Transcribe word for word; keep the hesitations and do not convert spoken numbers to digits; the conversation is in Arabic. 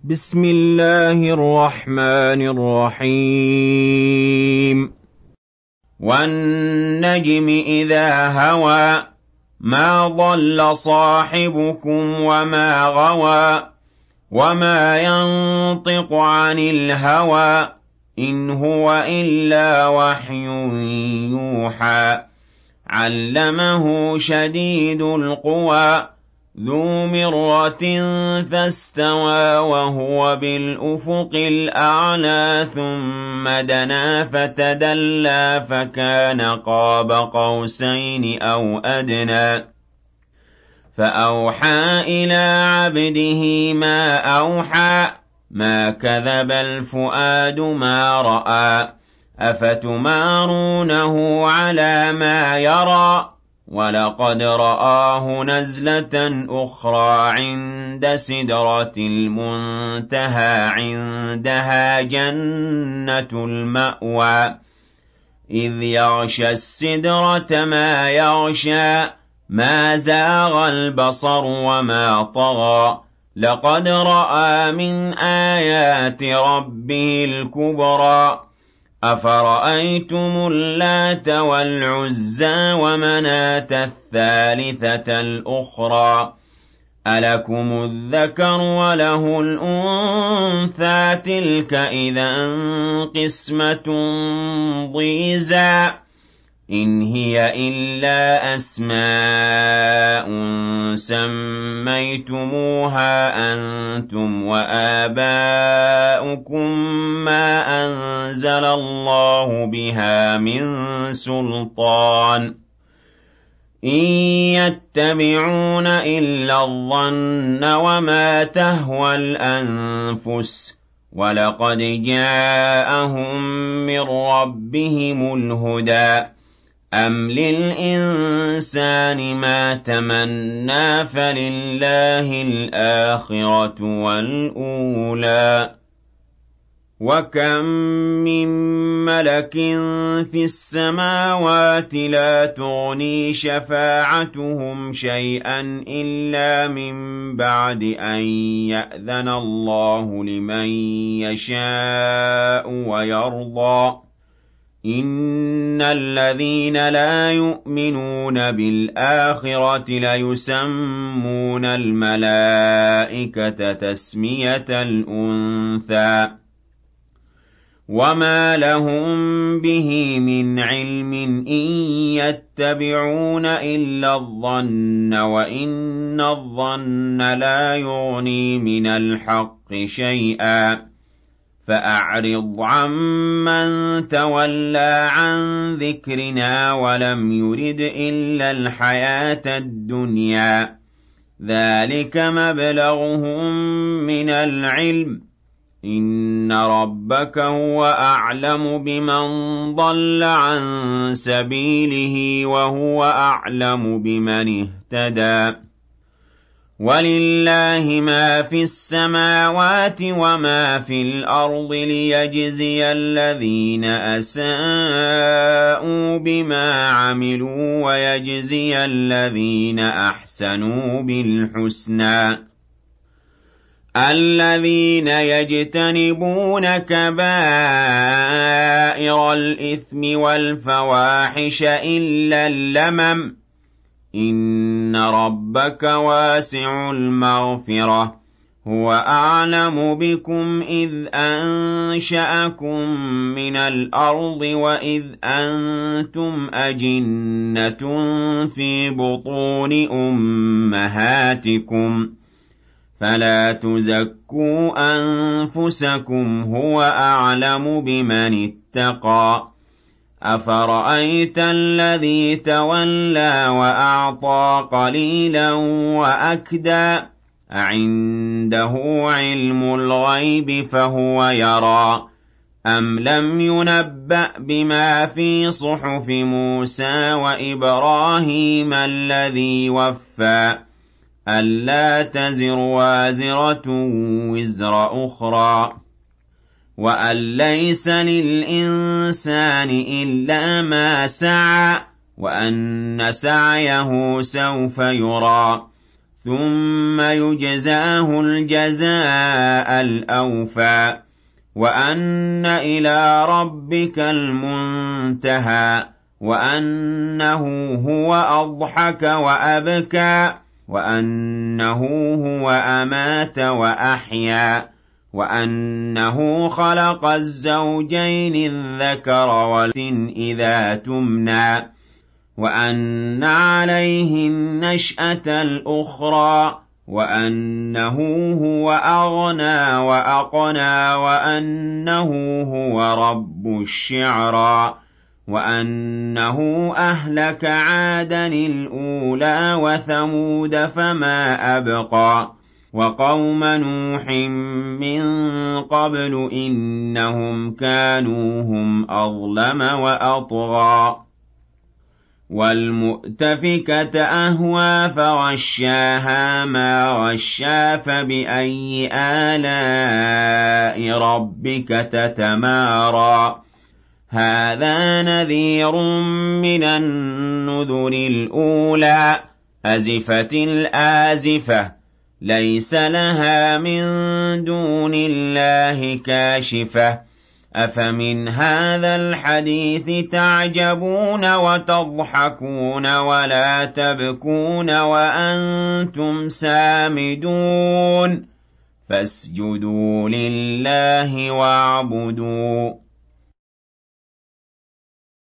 بسم الله الرحمن الرحيم والنجم إذا هوى ما ضل صاحبكم وما غوى وما ينطق عن الهوى إن هو إلا وحي يوحى علمه شديد القوى ذو مرة فاستوى وهو بالأفق الأعلى ثم دنا فتدلى فكان قاب قوسين أو أدنى فأوحى إلى عبده ما أوحى ما كذب الفؤاد ما رأى أفتمارونه على ما يرى ولقد رآه نزلة أخرى عند سدرة المنتهى عندها جنة المأوى إذ يغشى السدرة ما يغشى ما زاغ البصر وما طغى لقد رأى من آيات ربه الكبرى أفرأيتم اللات والعزى ومناة الثالثة الأخرى ألكم الذكر وله الأنثى تلك إذا قسمة ضيزى إن هي إلا أسماء سميتموها أنتم وآباؤكم ما أنزل الله بها من سلطان إن يتبعون إلا الظن وما تهوى الأنفس ولقد جاءهم من ربهم الهدى أم للإنسان ما تمنى فلله الآخرة والأولى وكم من ملك في السماوات لا تغني شفاعتهم شيئا إلا من بعد أن يأذن الله لمن يشاء ويرضى إن الذين لا يؤمنون بالآخرة ليسمون الملائكة تسمية الأنثى وما لهم به من علم إن يتبعون إلا الظن وإن الظن لا يغني من الحق شيئا فأعرض عمن تولى عن ذكرنا ولم يرد إلا الحياة الدنيا ذلك مبلغهم من العلم إن ربك هو أعلم بمن ضل عن سبيله وهو أعلم بمن اهتدى ولله ما في السماوات وما في الأرض ليجزي الذين أساءوا بما عملوا ويجزي الذين أحسنوا بالحسنى الذين يجتنبون كبائر الإثم والفواحش إلا اللمم إن ربك واسع المغفرة هو أعلم بكم إذ أنشأكم من الأرض وإذ أنتم أجنة في بطون أمهاتكم فلا تزكوا أنفسكم هو أعلم بمن اتقى أفرأيت الذي تولى وأعطى قليلا وأكدى أعنده علم الغيب فهو يرى أم لم ينبأ بما في صحف موسى وإبراهيم الذي وفى ألا تزر وازرة وزر أخرى وأن ليس للإنسان إلا ما سعى وأن سعيه سوف يرى ثُمَّ يُجْزَاهُ الْجَزَاءَ الْأَوْفَىٰ وَأَنَّ إِلَىٰ رَبِّكَ الْمُنتَهَىٰ وَأَنَّهُ هُوَ أَضْحَكَ وَأَبْكَىٰ وَأَنَّهُ هُوَ أَمَاتَ وَأَحْيَا وَأَنَّهُ خَلَقَ الزَّوْجَيْنِ الذَّكَرَ وَالْأُنثَىٰ إِذَا تُمْنَىٰ وَأَنَّ عَلَيْهِ النَّشْأَةَ الْأُخْرَىٰ وَأَنَّهُ هُوَ أَغْنَىٰ وَأَقْنَىٰ وَأَنَّهُ هُوَ رَبُّ الشِّعْرَىٰ وَأَنَّهُ أَهْلَكَ عَادًا الْأُولَىٰ وَثَمُودَ فَمَا أَبْقَىٰ وَقَوْمَ نُوحٍ مِّن قَبْلُ إِنَّهُمْ كَانُوا هُمْ أَظْلَمَ وَأَطْغَىٰ وَالْمُؤْتَفِكَةَ أَهْوَىٰ فَغَشَّاهَا مَا غَشَّىٰ فَبِأَيِّ آلَاءِ رَبِّكَ تَتَمَارَىٰ هَٰذَا نَذِيرٌ مِّنَ النُّذُرِ الْأُولَىٰ أَزِفَتِ الْآزِفَةُ لَيْسَ لَهَا مِن دُونِ اللَّهِ كَاشِفَةٌ أَفَمِنْ هَٰذَا الْحَدِيثِ تَعْجَبُونَ وَتَضْحَكُونَ وَلَا تَبْكُونَ وَأَنتُمْ سَامِدُونَ فَاسْجُدُوا لِلَّهِ وَاعْبُدُوا